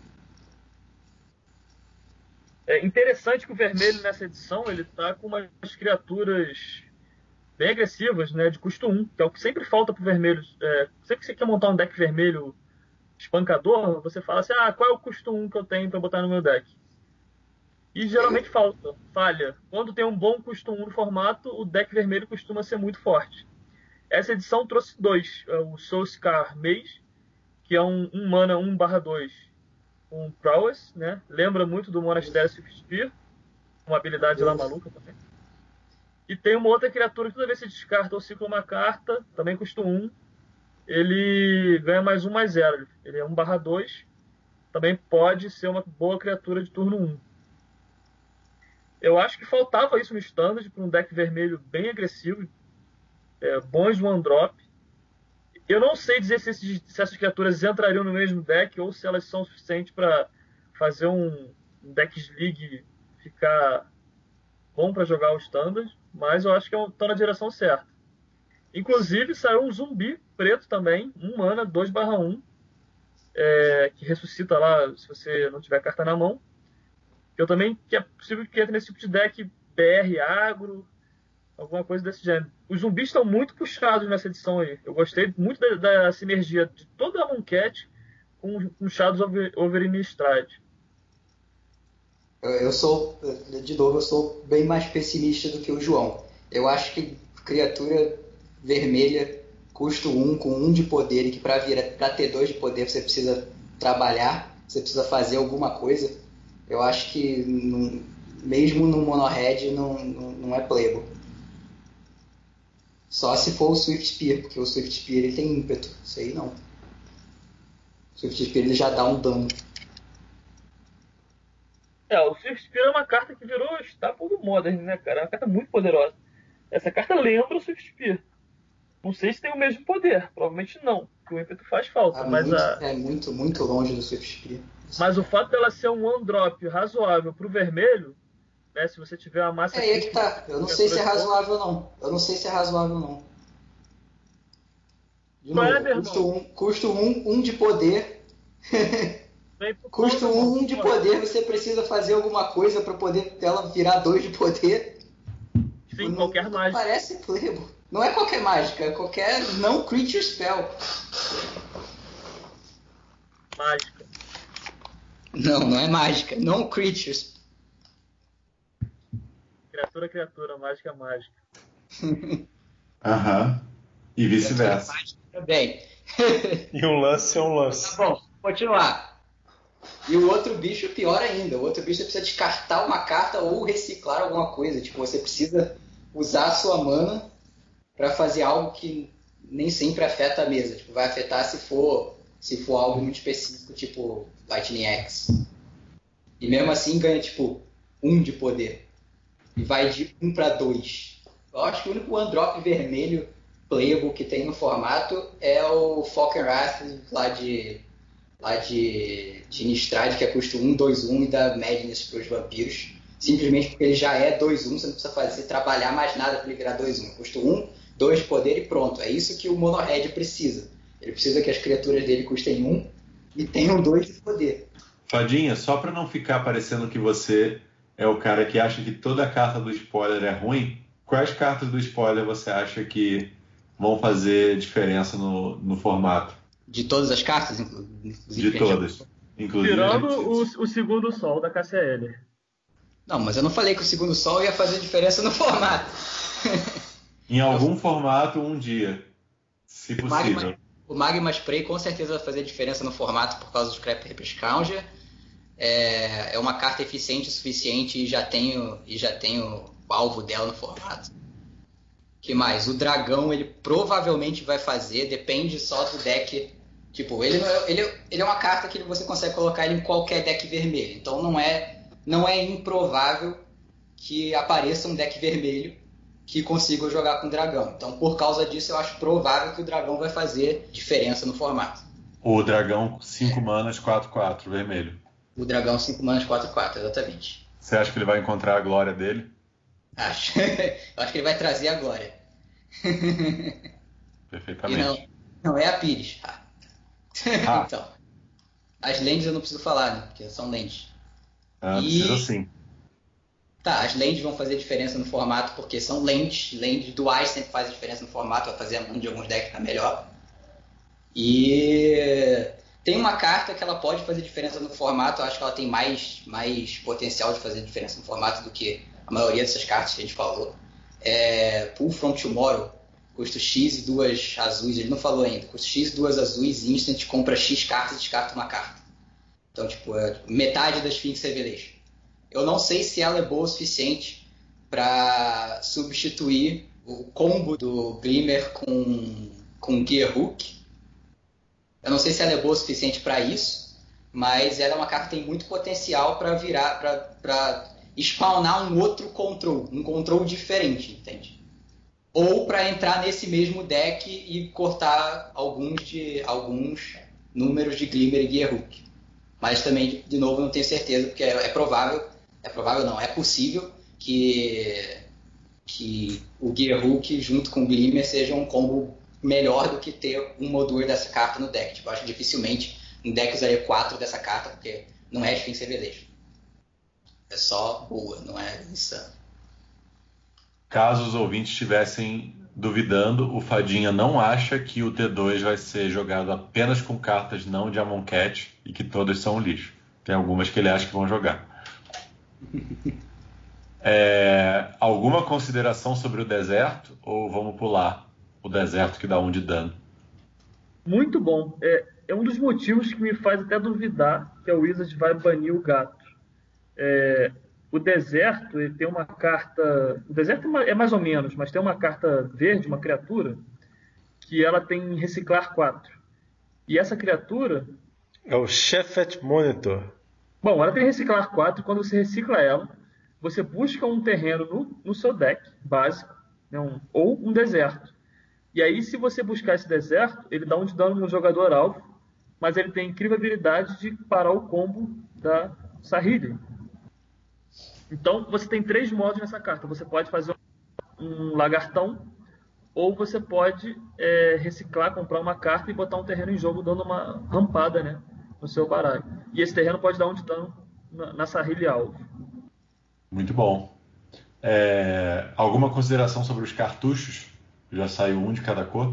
É interessante que o vermelho nessa edição ele tá com umas criaturas bem agressivas, né, de custo 1, que é o que sempre falta pro vermelho. Sempre que você quer montar um deck vermelho espancador, você fala assim, qual é o custo 1 que eu tenho para botar no meu deck? E geralmente falha. Quando tem um bom custo 1 no formato, o deck vermelho costuma ser muito forte. Essa edição trouxe 2, o Soulscar Mage, que é um mana 1/2, um Prowess, né? Lembra muito do Monastério Swift Spear, uma habilidade lá maluca também. E tem uma outra criatura que toda vez que você descarta ou cicla uma carta, também custa 1, ele ganha +1/+0. Ele é 1/2, também pode ser uma boa criatura de turno 1. Eu acho que faltava isso no Standard para um deck vermelho bem agressivo, bons one drop. Eu não sei dizer se essas criaturas entrariam no mesmo deck ou se elas são suficientes para fazer um deck League ficar bom para jogar o Standard, mas eu acho que estão na direção certa. Inclusive saiu um zumbi preto também, 1 mana, 2/1, que ressuscita lá se você não tiver carta na mão. Que é possível que entre nesse tipo de deck BR agro, alguma coisa desse gênero. Os zumbis estão muito puxados nessa edição aí. Eu gostei muito da sinergia de toda a Amonkhet com Shadows over Innistrad. Eu sou bem mais pessimista do que o João. Eu acho que criatura vermelha, custo 1, com 1 de poder, e que para ter 2 de poder você precisa trabalhar, você precisa fazer alguma coisa. Eu acho que mesmo no mono-red não é playable. Só se for o Swift Spear, porque o Swift Spear ele tem ímpeto. Isso aí não. O Swift Spear ele já dá um dano. O Swift Spear é uma carta que virou staple do Modern, né, cara? É uma carta muito poderosa. Essa carta lembra o Swift Spear. Não sei se tem o mesmo poder, provavelmente não, porque o ímpeto faz falta. É muito, muito longe do Swift Spear. Mas o fato dela ser um one drop razoável pro vermelho, né, se você tiver uma massa... aí que tá. Eu não sei se é razoável não. De novo, custo 1 de poder. Custo 1 de poder, você precisa fazer alguma coisa para poder ela virar 2 de poder. Sim, qualquer mágica. Parece playable. Não é qualquer mágica, é qualquer não creature spell. Mágica. Não é mágica. Não creatures. Criatura, mágica. Aham. E vice-versa. Também. E um lance é um lance. Tá bom, continuar. E o outro bicho, pior ainda. O outro bicho você precisa descartar uma carta ou reciclar alguma coisa. Tipo, você precisa usar a sua mana para fazer algo que nem sempre afeta a mesa. Tipo, vai afetar se for algo muito específico, tipo Lightning Axe. E mesmo assim ganha, tipo, 1 de poder. E vai de 1 para 2. Eu acho que o único one drop vermelho playable que tem no formato é o Falkenrath lá de Innistrad, que é custo 1, 2, 1 e dá Madness para os vampiros. Simplesmente porque ele já é 2, 1, você não precisa trabalhar mais nada para ele virar 2, 1. Custo 1, 2 de poder e pronto. É isso que o Mono Red precisa. Ele precisa que as criaturas dele custem 1 e tenham 2 de poder. Fadinha, só para não ficar parecendo que você é o cara que acha que toda carta do spoiler é ruim, quais cartas do spoiler você acha que vão fazer diferença no formato? De todas as cartas, De todas. Inclusive, tirando o segundo sol da KCL. Não, mas eu não falei que o segundo sol ia fazer diferença no formato. Em algum formato, um dia, se possível. O Magma Spray com certeza vai fazer diferença no formato por causa do Scrap Paper Scourge. É uma carta eficiente o suficiente e já tenho o alvo dela no formato. Que mais? O dragão ele provavelmente vai fazer, depende só do deck. Tipo, ele é uma carta que você consegue colocar ele em qualquer deck vermelho. Então não é improvável que apareça um deck vermelho que consiga jogar com dragão. Então, por causa disso, eu acho provável que o dragão vai fazer diferença no formato. O dragão 5 manas, 4/4, vermelho. O dragão 5 manas, 4/4, exatamente. Você acha que ele vai encontrar a glória dele? Acho. Eu acho que ele vai trazer a glória. Perfeitamente. E não é a Pires. Então, as lands eu não preciso falar, né? Porque são lands. Precisa sim. Tá, as lands vão fazer diferença no formato porque são lands. Lands duais sempre fazem diferença no formato, vai fazer a mão de alguns decks ficar melhor. E tem uma carta que ela pode fazer diferença no formato, eu acho que ela tem mais potencial de fazer diferença no formato do que a maioria dessas cartas que a gente falou. Pull from Tomorrow, custo X e 2 azuis, ele não falou ainda, custo X e 2 azuis, instant, compra X cartas e descarta uma carta. Então, tipo, metade da Sphinx Revelation. Eu não sei se ela é boa o suficiente para substituir o combo do Glimmer com Gear Hook. Eu não sei se ela é boa o suficiente para isso, mas ela é uma carta que tem muito potencial para spawnar um outro control, um control diferente, entende? Ou para entrar nesse mesmo deck e cortar alguns números de Glimmer e Gear Hook. Mas também, de novo, não tenho certeza, porque é possível que o Gear Hook junto com o Glimmer seja um combo melhor do que ter um ou duas dessa carta no deck. Tipo, eu acho que dificilmente um deck usaria 4 dessa carta, porque não é Sphinx Revelation. É só boa, não é insano. Caso os ouvintes estivessem duvidando, o Fadinha não acha que o T2 vai ser jogado apenas com cartas não de Amonkhet e que todas são um lixo. Tem algumas que ele acha que vão jogar. Alguma consideração sobre o deserto ou vamos pular o deserto que dá 1 de dano? Muito bom. É um dos motivos que me faz até duvidar que a Wizards vai banir o gato. O deserto, ele tem uma carta... O deserto é mais ou menos, mas tem uma carta verde, uma criatura, que ela tem reciclar 4. E essa criatura... É o Shefet Monitor. Bom, ela tem reciclar 4 e quando você recicla ela, você busca um terreno no seu deck básico, né, ou um deserto. E aí, se você buscar esse deserto, ele dá 1 de dano no jogador alvo, mas ele tem a incrível habilidade de parar o combo da Saheeli. Então, você tem 3 modos nessa carta. Você pode fazer um lagartão, ou você pode reciclar, comprar uma carta e botar um terreno em jogo dando uma rampada, né, no seu baralho. E esse terreno pode dar 1 de dano na Saheeli alvo. Muito bom. Alguma consideração sobre os cartuchos? Já saiu 1 de cada cor?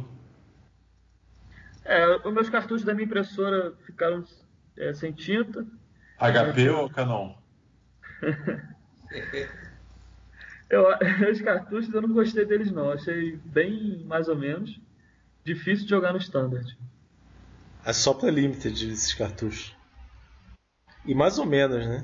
Os meus cartuchos da minha impressora ficaram sem tinta. HP ou Canon? Os cartuchos eu não gostei deles não. Achei bem mais ou menos. Difícil de jogar no Standard. É só pra Limited esses cartuchos. E mais ou menos, né?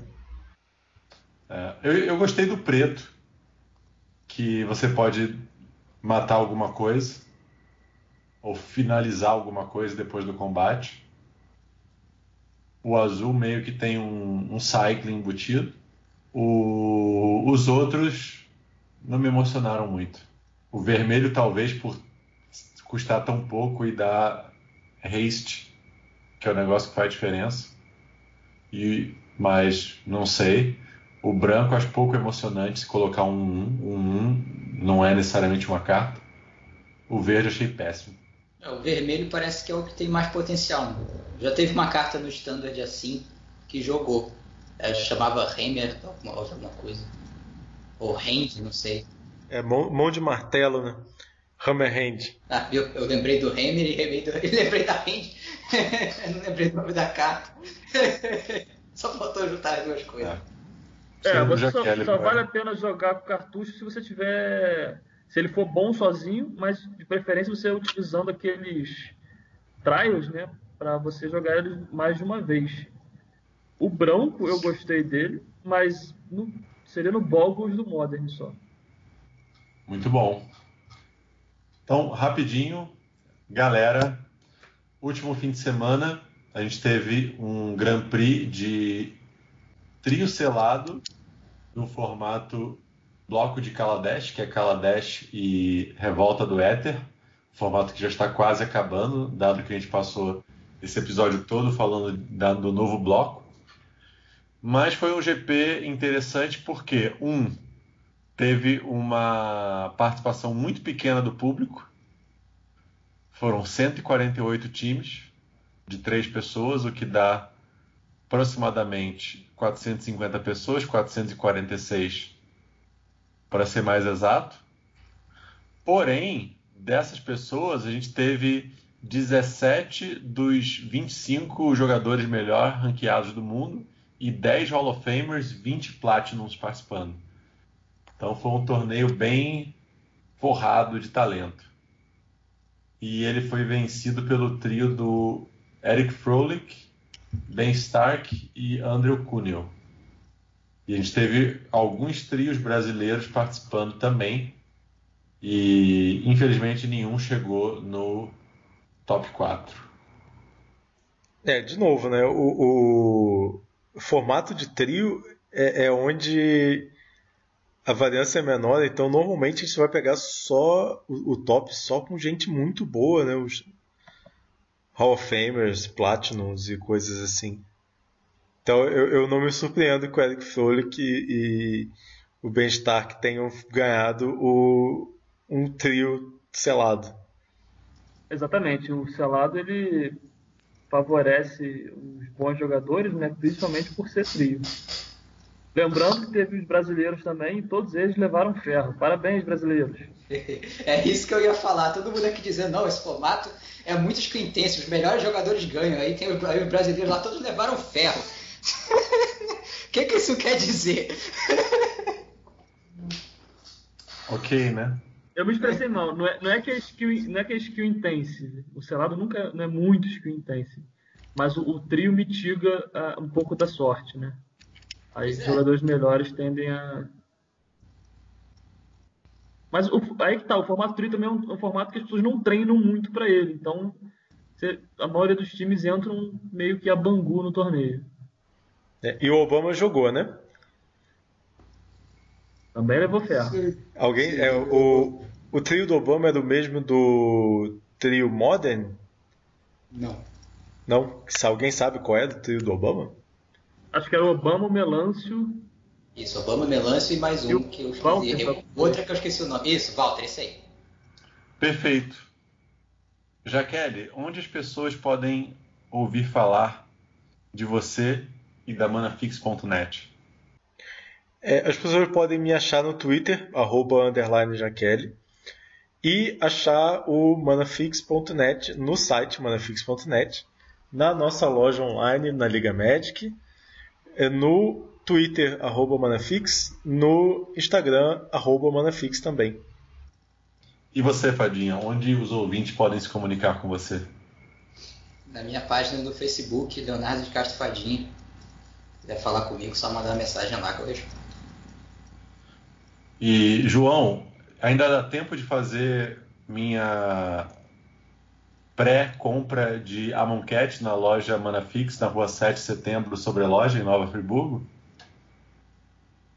Eu gostei do preto. Que você pode matar alguma coisa ou finalizar alguma coisa depois do combate. O azul meio que tem um cycling embutido. Os outros não me emocionaram muito. O vermelho, talvez por custar tão pouco e dar haste, que é o negócio que faz diferença. Mas não sei. O branco acho pouco emocionante. Se colocar um não é necessariamente uma carta. O verde achei péssimo. O vermelho parece que é o que tem mais potencial. Já teve uma carta no Standard assim que jogou. Chamava Hammer, alguma coisa. Ou Hand, não sei. Mão de martelo, né? Hammer Hand. Eu lembrei do Hammer e lembrei da Hand. Eu não lembrei do nome da carta. Só faltou juntar as duas coisas. Você só vale a pena jogar com cartucho se você tiver... Se ele for bom sozinho, mas de preferência você utilizando aqueles trials, né? Para você jogar ele mais de uma vez. O branco eu gostei dele, mas seria no Boggles do Modern só. Muito bom. Então, rapidinho, galera, último fim de semana a gente teve um Grand Prix de trio selado no formato bloco de Kaladesh, que é Kaladesh e Revolta do Éter, formato que já está quase acabando, dado que a gente passou esse episódio todo falando do novo bloco. Mas foi um GP interessante porque, teve uma participação muito pequena do público. Foram 148 times de 3 pessoas, o que dá aproximadamente 450 pessoas, 446 para ser mais exato. Porém, dessas pessoas, a gente teve 17 dos 25 jogadores melhor ranqueados do mundo e 10 Hall of Famers, 20 Platinums participando. Então foi um torneio bem forrado de talento. E ele foi vencido pelo trio do Eric Froelich, Ben Stark e Andrew Cuneo. E a gente teve alguns trios brasileiros participando também. E infelizmente nenhum chegou no top 4. De novo, né? O formato de trio é onde a variância é menor, então normalmente a gente vai pegar só o top só com gente muito boa, né? Os Hall of Famers, Platinums e coisas assim. Então eu não me surpreendo que o Eric Froelich e o Ben Stark tenham ganhado um trio selado. Exatamente, o selado ele favorece os bons jogadores, né? Principalmente por ser trio. Lembrando que teve os brasileiros também, e todos eles levaram ferro. Parabéns, brasileiros. É isso que eu ia falar. Todo mundo aqui dizendo, não, esse formato é muito screen-tense, os melhores jogadores ganham. Aí tem os brasileiros lá, todos levaram ferro. O que isso quer dizer? Ok, né? Eu me expressei mal. Não é que é skill intense. O selado nunca não é muito skill intense. Mas o trio mitiga um pouco da sorte, né? Aí os jogadores melhores tendem a... Mas aí que tá, o formato trio também é um formato que as pessoas não treinam muito para ele. Então, a maioria dos times entram meio que a bangu no torneio. E o Obama jogou, né? Também levou ferro. Alguém, o trio do Obama é do mesmo do trio Modern? Não? Se alguém sabe qual é do trio do Obama? Acho que era o Obama, o Melâncio... Isso, Obama, Melâncio e mais um que eu esqueci. Walter, outra que eu esqueci o nome. Isso, Walter, isso aí. Perfeito. Jaqueline, onde as pessoas podem ouvir falar de você e da manafix.net? As pessoas podem me achar no Twitter, @_Jaqueline, e achar o manafix.net no site manafix.net, na nossa loja online, na Liga Magic, no Twitter, @Manafix, no Instagram, @Manafix também. E você, Fadinha, onde os ouvintes podem se comunicar com você? Na minha página do Facebook, Leonardo de Castro Fadinha. Se quiser falar comigo, só mandar uma mensagem lá que eu respondo. E, João, ainda dá tempo de fazer minha pré-compra de Amonkhet na loja Manafix, na rua 7 de setembro, sobre a loja, em Nova Friburgo?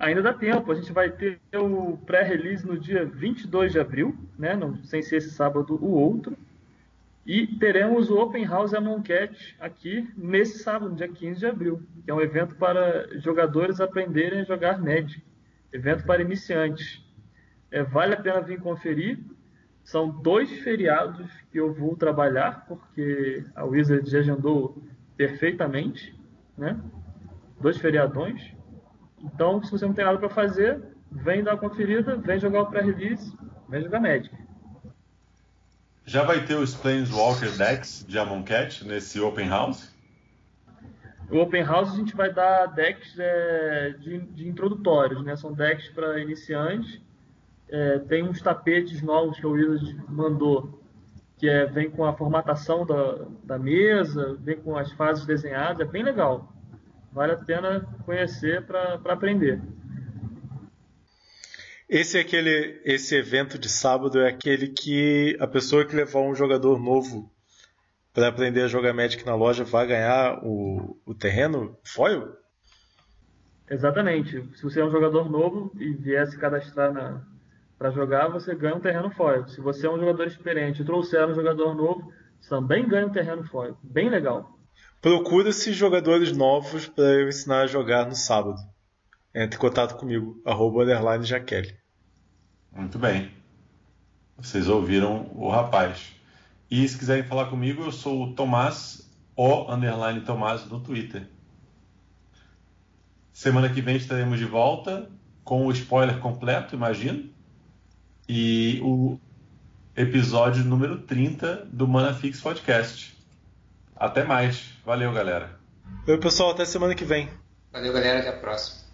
Ainda dá tempo, a gente vai ter o pré-release no dia 22 de abril, né? Não, sem ser esse sábado o outro. E teremos o Open House Amonkhet aqui nesse sábado, dia 15 de abril, que é um evento para jogadores aprenderem a jogar Magic. Evento para iniciantes. Vale a pena vir conferir. São 2 feriados que eu vou trabalhar, porque a Wizard já agendou perfeitamente, né? 2 feriadões. Então, se você não tem nada para fazer, vem dar uma conferida, vem jogar o pré-release, vem jogar Magic. Já vai ter os Planeswalker decks de Amonkhet nesse Open House? O Open House a gente vai dar decks de introdutórios, né? São decks para iniciantes. Tem uns tapetes novos que o Wizard mandou, que vem com a formatação da mesa, vem com as fases desenhadas, é bem legal. Vale a pena conhecer para aprender. Esse evento de sábado é aquele que a pessoa que levar um jogador novo para aprender a jogar Magic na loja vai ganhar o terreno foil? Exatamente. Se você é um jogador novo e vier se cadastrar para jogar, você ganha um terreno foil. Se você é um jogador experiente e trouxer um jogador novo, você também ganha um terreno foil. Bem legal. Procura-se jogadores novos para eu ensinar a jogar no sábado. Entre em contato comigo, @_Jaqueline. Muito bem. Vocês ouviram o rapaz. E se quiserem falar comigo, eu sou o Tomás, _Tomás no Twitter. Semana que vem estaremos de volta com o spoiler completo, imagino. E o episódio número 30 do Manafix Podcast. Até mais. Valeu, galera. Oi, pessoal. Até semana que vem. Valeu, galera. Até a próxima.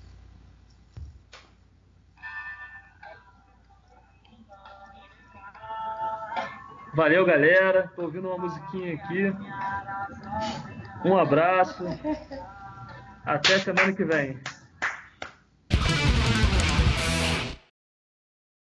Valeu, galera. Tô ouvindo uma musiquinha aqui. Um abraço. Até semana que vem.